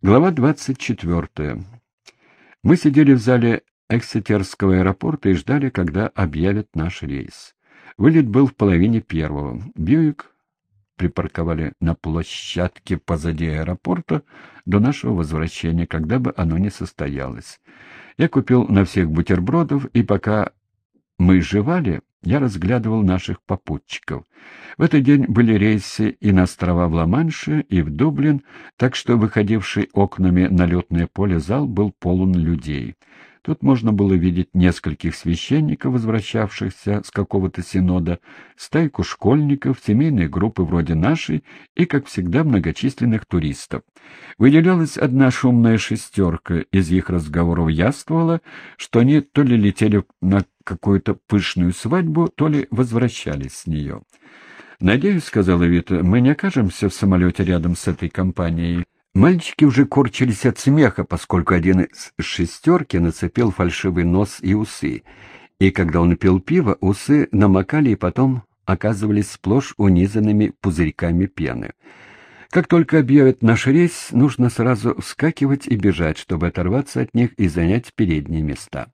Глава 24. Мы сидели в зале Эксетерского аэропорта и ждали, когда объявят наш рейс. Вылет был в половине первого. Бьюик припарковали на площадке позади аэропорта до нашего возвращения, когда бы оно ни состоялось. Я купил на всех бутербродов, и пока мы жевали, я разглядывал наших попутчиков. В этот день были рейсы и на острова в Ла-Манше, и в Дублин, так что выходивший окнами на летное поле зал был полон людей. Тут можно было видеть нескольких священников, возвращавшихся с какого-то синода, стайку школьников, семейные группы вроде нашей и, как всегда, многочисленных туристов. Выделялась одна шумная шестерка, из их разговоров яствовало, что они то ли летели на какую-то пышную свадьбу, то ли возвращались с нее. «Надеюсь, — сказала Вита, — мы не окажемся в самолете рядом с этой компанией». Мальчики уже корчились от смеха, поскольку один из шестерки нацепил фальшивый нос и усы, и когда он пил пиво, усы намокали и потом оказывались сплошь унизанными пузырьками пены. Как только объявят наш рейс, нужно сразу вскакивать и бежать, чтобы оторваться от них и занять передние места.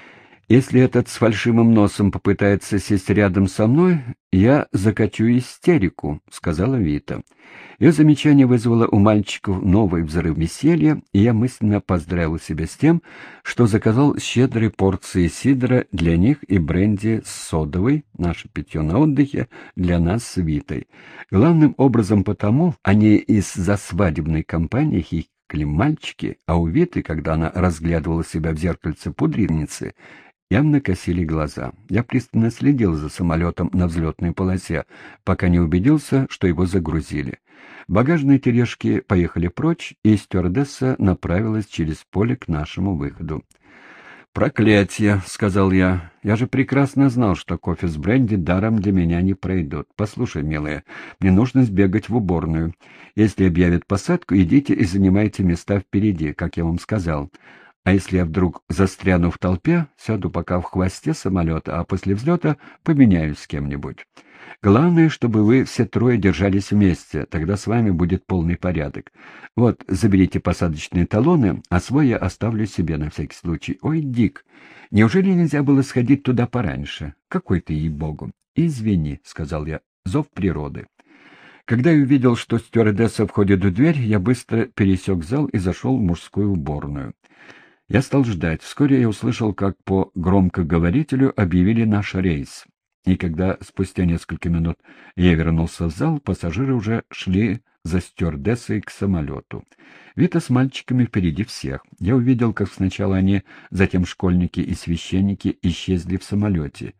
Если этот с фальшивым носом попытается сесть рядом со мной, я закачу истерику, — сказала Вита. Ее замечание вызвало у мальчиков новый взрыв веселья, и я мысленно поздравил себя с тем, что заказал щедрые порции сидра для них и бренди с содовой, наше питье на отдыхе, для нас с Витой. Главным образом потому, они из-за свадебной компании хихикали мальчики, а у Виты, когда она разглядывала себя в зеркальце пудреницы, явно косили глаза. Я пристально следил за самолетом на взлетной полосе, пока не убедился, что его загрузили. Багажные тележки поехали прочь, и стюардесса направилась через поле к нашему выходу. «Проклятие!» — сказал я. «Я же прекрасно знал, что кофе с бренди даром для меня не пройдут. Послушай, милая, мне нужно сбегать в уборную. Если объявят посадку, идите и занимайте места впереди, как я вам сказал. А если я вдруг застряну в толпе, сяду пока в хвосте самолета, а после взлета поменяюсь с кем-нибудь. Главное, чтобы вы все трое держались вместе, тогда с вами будет полный порядок. Вот, заберите посадочные талоны, а свой я оставлю себе на всякий случай. Ой, Дик, неужели нельзя было сходить туда пораньше? Какой ты, ей-богу. Извини, — сказал я, — зов природы. Когда я увидел, что стюардесса входит в дверь, я быстро пересек зал и зашел в мужскую уборную. Я стал ждать. Вскоре я услышал, как по громкоговорителю объявили наш рейс. И когда спустя несколько минут я вернулся в зал, пассажиры уже шли за стюардессой к самолету. Вита с мальчиками впереди всех. Я увидел, как сначала они, затем школьники и священники исчезли в самолете.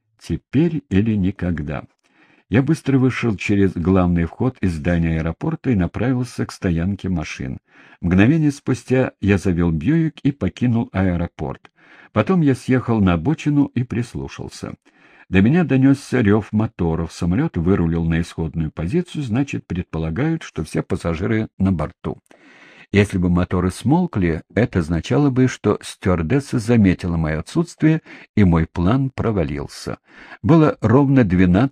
Теперь или никогда. Я быстро вышел через главный вход из здания аэропорта и направился к стоянке машин. Мгновение спустя я завел Бьюик и покинул аэропорт. Потом я съехал на обочину и прислушался. До меня донесся рев моторов. Самолет вырулил на исходную позицию, значит, предполагают, что все пассажиры на борту. Если бы моторы смолкли, это означало бы, что стюардесса заметила мое отсутствие, и мой план провалился. Было ровно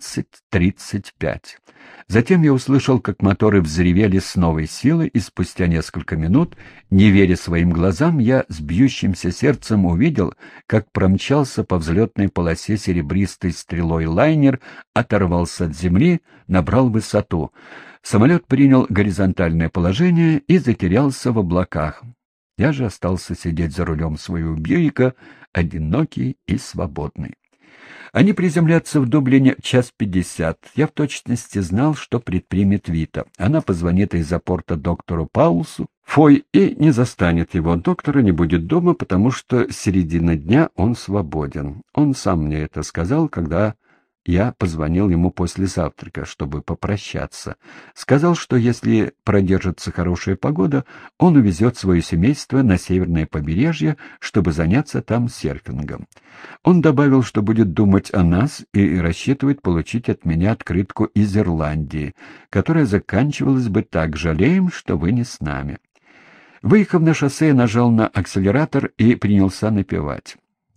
12:35. Затем я услышал, как моторы взревели с новой силой, и спустя несколько минут, не веря своим глазам, я с бьющимся сердцем увидел, как промчался по взлетной полосе серебристой стрелой лайнер, оторвался от земли, набрал высоту. Самолет принял горизонтальное положение и затерялся в облаках. Я же остался сидеть за рулем своего Бьюика, одинокий и свободный. Они приземлятся в Дублине в 1:50. Я в точности знал, что предпримет Вита. Она позвонит из аэропорта доктору Паулсу, Фой, и не застанет его. Доктора не будет дома, потому что с середины дня он свободен. Он сам мне это сказал, когда я позвонил ему после завтрака, чтобы попрощаться. Сказал, что если продержится хорошая погода, он увезет свое семейство на северное побережье, чтобы заняться там серфингом. Он добавил, что будет думать о нас и рассчитывает получить от меня открытку из Ирландии, которая заканчивалась бы так: «Жалеем, что вы не с нами». Выехав на шоссе, я нажал на акселератор и принялся напевать.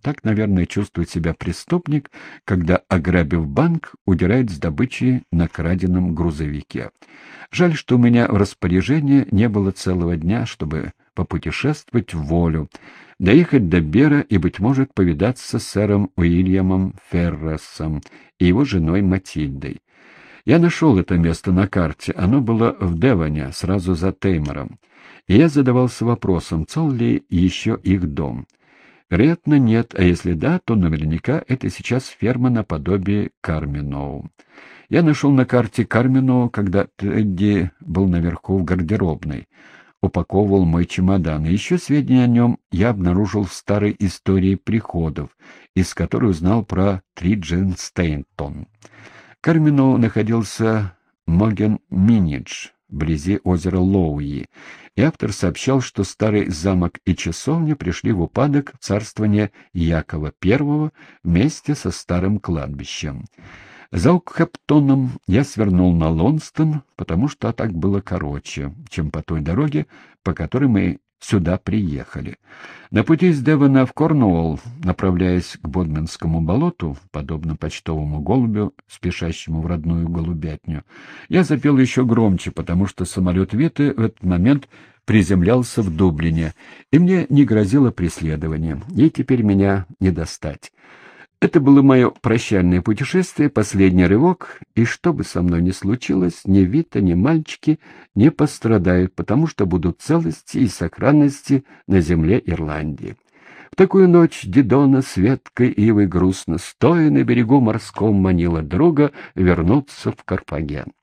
Так, наверное, чувствует себя преступник, когда, ограбив банк, удирает с добычей на краденом грузовике. Жаль, что у меня в распоряжении не было целого дня, чтобы попутешествовать в волю, доехать до Бера и, быть может, повидаться с сэром Уильямом Ферресом и его женой Матильдой. Я нашел это место на карте, оно было в Девоне, сразу за Теймором, и я задавался вопросом, цел ли еще их дом. Вероятно, нет, а если да, то наверняка это сейчас ферма наподобие Карминоу. Я нашел на карте Карминоу, когда Тедди был наверху в гардеробной, упаковывал мой чемодан, и еще сведения о нем я обнаружил в старой истории приходов, из которой узнал про Триджен Стейнтон. Карминоу находился Моген-Минидж, вблизи озера Лоуи, и автор сообщал, что старый замок и часовня пришли в упадок в царствование Якова I вместе со старым кладбищем. За Окхептоном я свернул на Лонстон, потому что так было короче, чем по той дороге, по которой мы сюда приехали. На пути из Девона в Корнуолл, направляясь к Бодминскому болоту, подобно почтовому голубю, спешащему в родную голубятню, я запел еще громче, потому что самолет Виты в этот момент приземлялся в Дублине, и мне не грозило преследование. Ей теперь меня не достать. Это было мое прощальное путешествие, последний рывок, и что бы со мной ни случилось, ни Вита, ни мальчики не пострадают, потому что будут в целости и сохранности на земле Ирландии. В такую ночь Дидона с веткой ивы грустно стоя на берегу морском манила друга вернуться в Карфаген.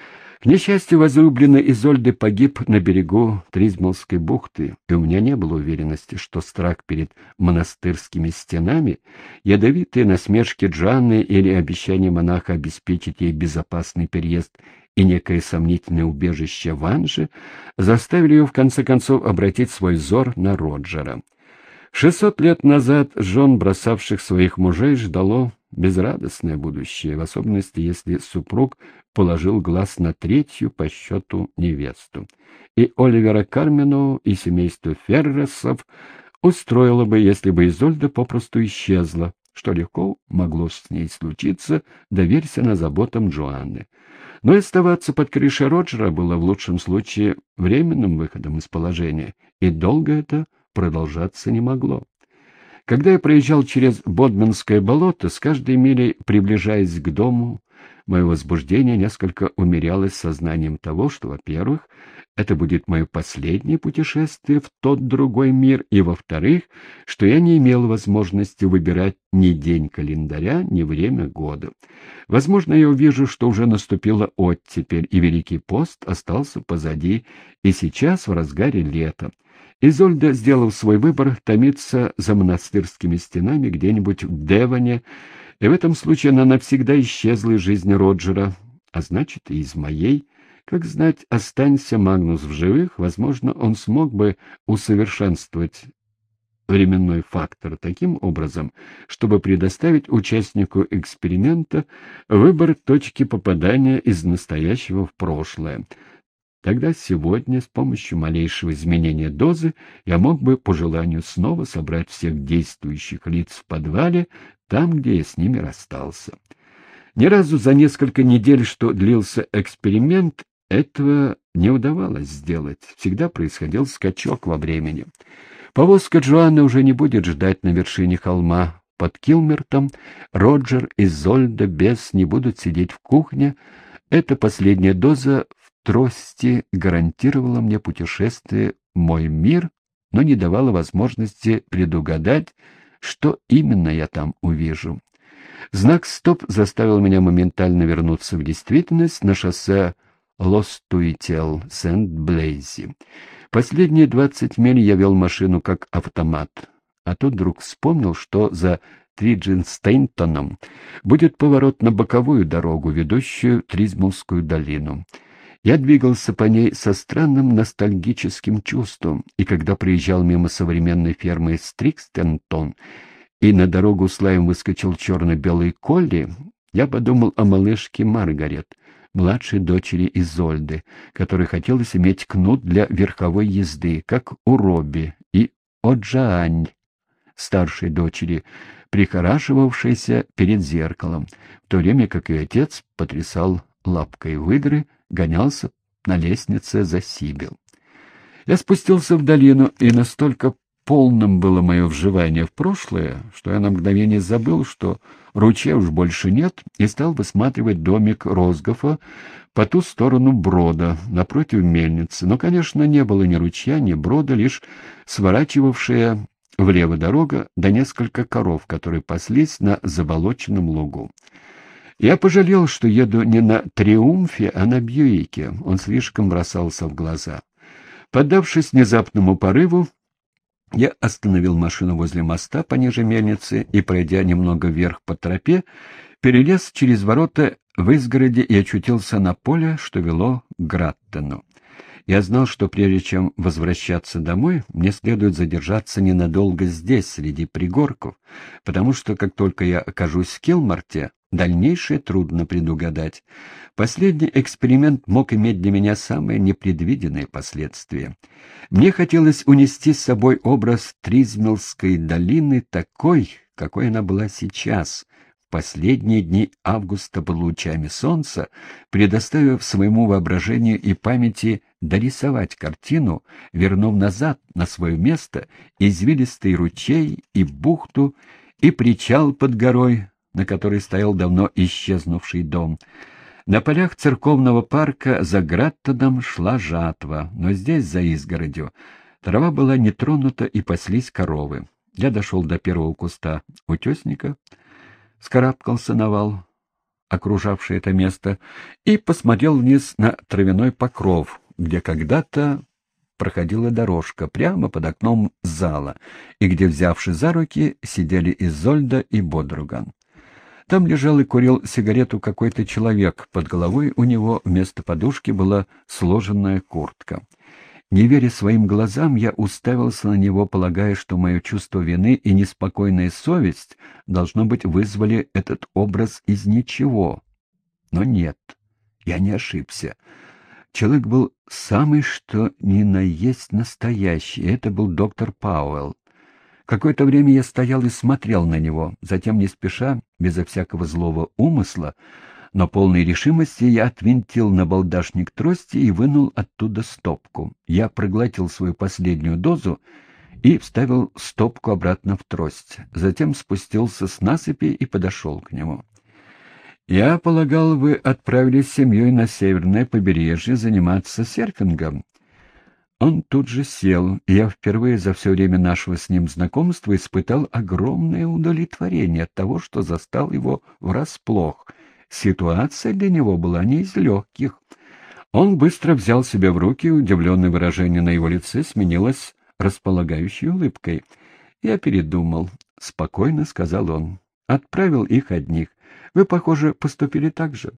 К несчастью, возлюбленный Изольды погиб на берегу Тризмалской бухты, и у меня не было уверенности, что страх перед монастырскими стенами, ядовитые насмешки Джанны или обещание монаха обеспечить ей безопасный переезд и некое сомнительное убежище в Анже заставили ее в конце концов обратить свой взор на Роджера. 600 лет назад жен, бросавших своих мужей, ждало безрадостное будущее, в особенности, если супруг положил глаз на третью по счету невесту. И Оливера Карминоу, и семейство Ферресов устроило бы, если бы Изольда попросту исчезла, что легко могло с ней случиться, доверься на заботам Джоанны. Но и оставаться под крышей Роджера было в лучшем случае временным выходом из положения, и долго это продолжаться не могло. Когда я проезжал через Бодминское болото, с каждой милей приближаясь к дому, мое возбуждение несколько умерялось сознанием того, что, во-первых, это будет мое последнее путешествие в тот другой мир, и, во-вторых, что я не имел возможности выбирать ни день календаря, ни время года. Возможно, я увижу, что уже наступила оттепель, и Великий пост остался позади, и сейчас в разгаре лета. Изольда, сделав свой выбор, томится за монастырскими стенами где-нибудь в Девоне, и в этом случае она навсегда исчезла из жизни Роджера, а значит, и из моей. Как знать, останься Магнус в живых, возможно, он смог бы усовершенствовать временной фактор таким образом, чтобы предоставить участнику эксперимента выбор точки попадания из настоящего в прошлое. Тогда сегодня с помощью малейшего изменения дозы я мог бы по желанию снова собрать всех действующих лиц в подвале, там, где я с ними расстался. Ни разу за несколько недель, что длился эксперимент, этого не удавалось сделать. Всегда происходил скачок во времени. Повозка Джоанны уже не будет ждать на вершине холма под Килмертом. Роджер и Зольда без не будут сидеть в кухне. Эта последняя доза трости гарантировала мне путешествие в мой мир, но не давала возможности предугадать, что именно я там увижу. Знак «Стоп» заставил меня моментально вернуться в действительность на шоссе Лостуител-Сент-Блейзи. Последние 20 миль я вел машину как автомат, а тут вдруг вспомнил, что за Тридженстейнтоном будет поворот на боковую дорогу, ведущую в Тризмалскую долину. Я двигался по ней со странным ностальгическим чувством, и когда проезжал мимо современной фермы Стрикстентон, и на дорогу с лаем выскочил черно-белый колли, я подумал о малышке Маргарет, младшей дочери Изольды, которой хотелось иметь кнут для верховой езды, как у Робби, и о Джоанне, старшей дочери, прихорашивавшейся перед зеркалом, в то время как ее отец потрясал лапкой выдры, гонялся на лестнице за Сибил. Я спустился в долину, и настолько полным было мое вживание в прошлое, что я на мгновение забыл, что ручья уж больше нет, и стал высматривать домик Розгофа по ту сторону брода, напротив мельницы. Но, конечно, не было ни ручья, ни брода, лишь сворачивавшая влево дорога, да несколько коров, которые паслись на заболоченном лугу. Я пожалел, что еду не на Триумфе, а на Бьюике. Он слишком бросался в глаза. Поддавшись внезапному порыву, я остановил машину возле моста пониже мельницы и, пройдя немного вверх по тропе, перелез через ворота в изгороди и очутился на поле, что вело к Граттену. Я знал, что прежде чем возвращаться домой, мне следует задержаться ненадолго здесь, среди пригорков, потому что, как только я окажусь в Килмарте, дальнейшее трудно предугадать. Последний эксперимент мог иметь для меня самые непредвиденные последствия. Мне хотелось унести с собой образ Тризмелской долины такой, какой она была сейчас, в последние дни августа под лучами солнца, предоставив своему воображению и памяти дорисовать картину, вернув назад на свое место извилистый ручей и бухту, и причал под горой, на которой стоял давно исчезнувший дом. На полях церковного парка за Граттеном шла жатва, но здесь, за изгородью, трава была не тронута и паслись коровы. Я дошел до первого куста утесника, вскарабкался на вал, окружавший это место, и посмотрел вниз на травяной покров, где когда-то проходила дорожка прямо под окном зала, и где, взявши за руки, сидели Изольда и Бодруган. Там лежал и курил сигарету какой-то человек, под головой у него вместо подушки была сложенная куртка. Не веря своим глазам, я уставился на него, полагая, что мое чувство вины и неспокойная совесть, должно быть, вызвали этот образ из ничего. Но нет, я не ошибся. Человек был самый что ни на есть настоящий, и это был доктор Пауэлл. Какое-то время я стоял и смотрел на него, затем не спеша, безо всякого злого умысла, но полной решимости я отвинтил набалдашник трости и вынул оттуда стопку. Я проглотил свою последнюю дозу и вставил стопку обратно в трость. Затем спустился с насыпи и подошел к нему. «Я полагал, вы отправились с семьей на северное побережье заниматься серфингом». Он тут же сел, и я впервые за все время нашего с ним знакомства испытал огромное удовлетворение от того, что застал его врасплох. Ситуация для него была не из легких. Он быстро взял себя в руки, удивленное выражение на его лице сменилось располагающей улыбкой. «Я передумал», — спокойно сказал он. «Отправил их одних. Вы, похоже, поступили так же».